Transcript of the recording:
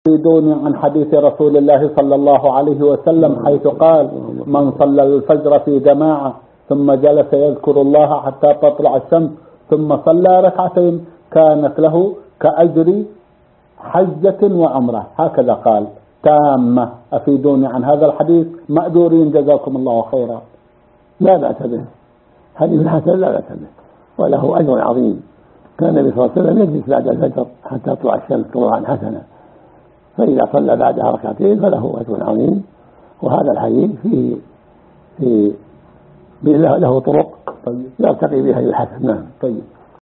يفيدوني عن حديث رسول الله صلى الله عليه وسلم حيث قال: من صلى الفجر في جماعة ثم جلس يذكر الله حتى تطلع الشمس ثم صلى ركعتين كانت له كأجر حجة وعمرة. هكذا قال تامة. أفيدوني عن هذا الحديث مأجورين جزاكم الله خيرا. لا بأس به، حديث حسن لا بأس به وله أجر عظيم. كان النبي صلى الله عليه وسلم يجلس بعد الفجر حتى تطلع الشمس طلوعا حسنا، فإذا صلى بعدها ركعتين فله أجر عظيم. وهذا الحديث فيه له طرق يرتقي بها الحسن. نعم. طيب.